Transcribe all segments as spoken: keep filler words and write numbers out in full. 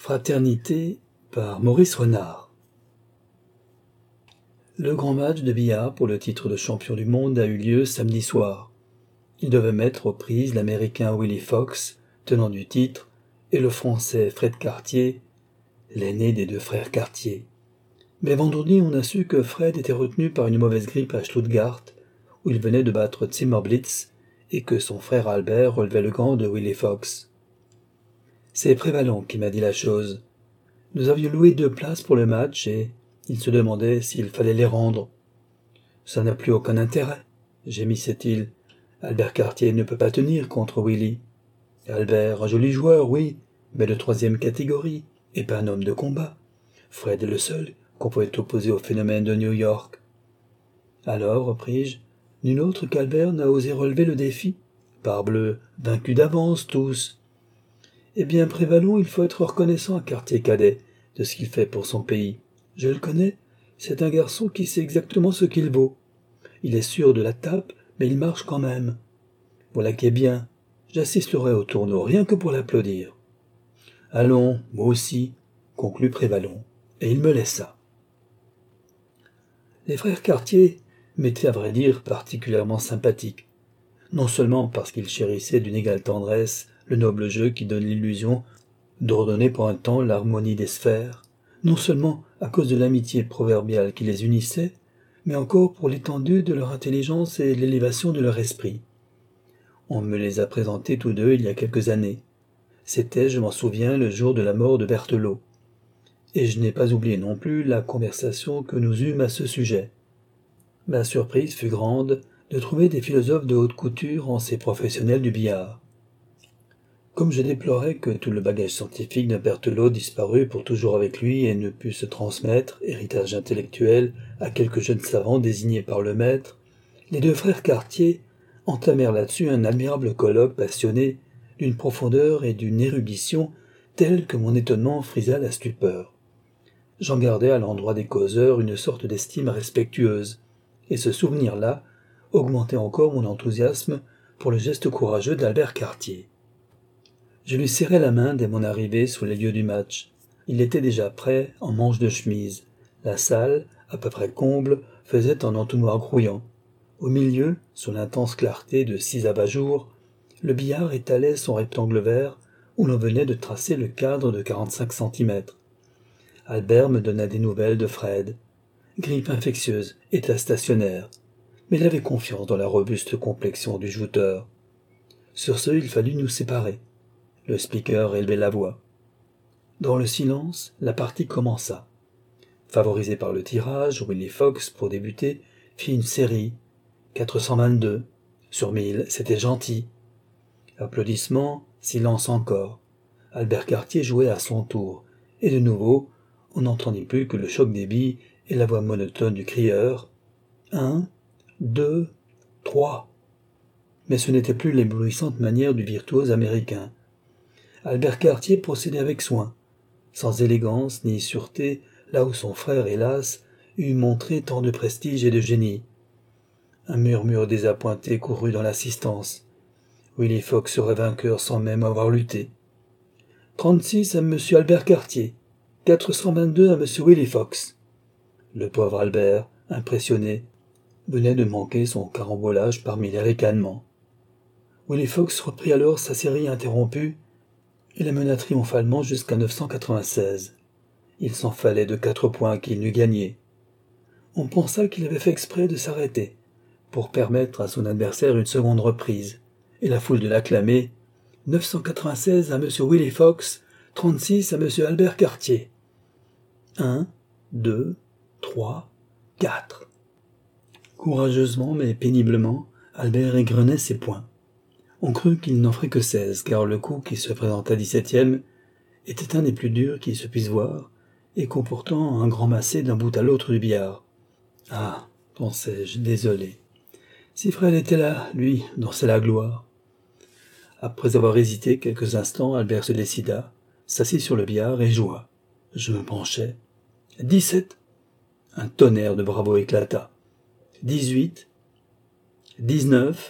Fraternité par Maurice Renard. Le grand match de billard pour le titre de champion du monde a eu lieu samedi soir. Il devait mettre aux prises l'Américain Willie Fox, tenant du titre, et le Français Fred Cartier, l'aîné des deux frères Cartier. Mais vendredi, on a su que Fred était retenu par une mauvaise grippe à Stuttgart, où il venait de battre Zimmerblitz, et que son frère Albert relevait le gant de Willie Fox. C'est Prévalon qui m'a dit la chose. Nous avions loué deux places pour le match et il se demandait s'il fallait les rendre. Ça n'a plus aucun intérêt, gémissait-il. Albert Cartier ne peut pas tenir contre Willie. Albert, un joli joueur, oui, mais de troisième catégorie, et pas un homme de combat. Fred est le seul qu'on pouvait opposer au phénomène de New York. Alors, repris-je, nul autre qu'Albert n'a osé relever le défi. Parbleu, vaincus d'avance tous. Eh bien, Prévalon, il faut être reconnaissant à Cartier cadet de ce qu'il fait pour son pays. Je le connais, c'est un garçon qui sait exactement ce qu'il vaut. Il est sûr de la tape, mais il marche quand même. Voilà qui est bien. J'assisterai au tournoi, rien que pour l'applaudir. Allons, moi aussi, conclut Prévalon, et il me laissa. Les frères Cartier m'étaient à vrai dire particulièrement sympathiques, non seulement parce qu'ils chérissaient d'une égale tendresse le noble jeu qui donne l'illusion d'ordonner pour un temps l'harmonie des sphères, non seulement à cause de l'amitié proverbiale qui les unissait, mais encore pour l'étendue de leur intelligence et l'élévation de leur esprit. On me les a présentés tous deux il y a quelques années. C'était, je m'en souviens, le jour de la mort de Berthelot. Et je n'ai pas oublié non plus la conversation que nous eûmes à ce sujet. Ma surprise fut grande de trouver des philosophes de haute couture en ces professionnels du billard. Comme je déplorais que tout le bagage scientifique de Berthelot disparût pour toujours avec lui et ne pût se transmettre, héritage intellectuel, à quelques jeunes savants désignés par le maître, les deux frères Cartier entamèrent là-dessus un admirable colloque passionné d'une profondeur et d'une érudition telles que mon étonnement frisa la stupeur. J'en gardai à l'endroit des causeurs une sorte d'estime respectueuse, et ce souvenir-là augmentait encore mon enthousiasme pour le geste courageux d'Albert Cartier. Je lui serrai la main dès mon arrivée sous les lieux du match. Il était déjà prêt, en manche de chemise. La salle, à peu près comble, faisait un entonnoir grouillant. Au milieu, sous l'intense clarté de six abat-jours, le billard étalait son rectangle vert où l'on venait de tracer le cadre de quarante-cinq centimètres. Albert me donna des nouvelles de Fred. Grippe infectieuse, état stationnaire. Mais il avait confiance dans la robuste complexion du jouteur. Sur ce, il fallut nous séparer. Le speaker élevait la voix. Dans le silence, la partie commença. Favorisé par le tirage, Willie Fox, pour débuter, fit une série. quatre cent vingt-deux. Sur mille, c'était gentil. Applaudissements, silence encore. Albert Cartier jouait à son tour. Et de nouveau, on n'entendit plus que le choc des billes et la voix monotone du crieur. Un, deux, trois. Mais ce n'était plus l'éblouissante manière du virtuose américain. Albert Cartier procédait avec soin, sans élégance ni sûreté, là où son frère, hélas, eût montré tant de prestige et de génie. Un murmure désappointé courut dans l'assistance. Willie Fox serait vainqueur sans même avoir lutté. Trente-six à Monsieur Albert Cartier, quatre cent vingt-deux à Monsieur Willie Fox. Le pauvre Albert, impressionné, venait de manquer son carambolage parmi les ricanements. Willie Fox reprit alors sa série interrompue et la mena triomphalement jusqu'à neuf cent quatre-vingt-seize. Il s'en fallait de quatre points qu'il n'eût gagné. On pensa qu'il avait fait exprès de s'arrêter, pour permettre à son adversaire une seconde reprise, et la foule de l'acclamer « neuf cent quatre-vingt-seize à Monsieur Willie Fox, trente-six à Monsieur Albert Cartier. » Un, deux, trois, quatre. Courageusement mais péniblement, Albert égrenait ses points. On crut qu'il n'en ferait que seize, car le coup qui se présenta dix-septième était un des plus durs qui se puisse voir, et comportant un grand massé d'un bout à l'autre du billard. Ah, pensai-je, désolé. Si Fred était là, lui, dansait la gloire. Après avoir hésité quelques instants, Albert se décida, s'assit sur le billard et joua. Je me penchai. Dix-sept. Un tonnerre de bravo éclata. Dix-huit. Dix-neuf.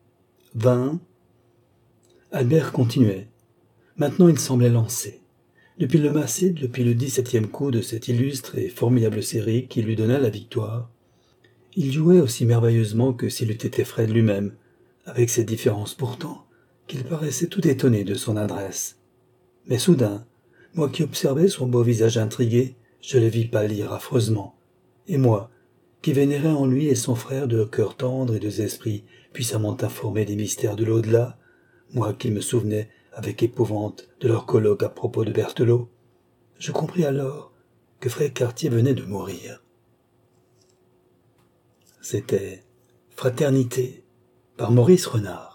Vingt. Albert continuait. Maintenant il semblait lancé. depuis le massé, depuis le dix-septième coup de cette illustre et formidable série qui lui donna la victoire. Il jouait aussi merveilleusement que s'il eût été Fred lui-même, avec ces différences pourtant, qu'il paraissait tout étonné de son adresse. Mais soudain, moi qui observais son beau visage intrigué, je le vis pâlir affreusement. Et moi, qui vénérais en lui et son frère de cœurs tendres et de esprits puissamment informés des mystères de l'au-delà, moi qui me souvenais avec épouvante de leur colloque à propos de Berthelot, je compris alors que Frère Cartier venait de mourir. C'était Fraternité par Maurice Renard.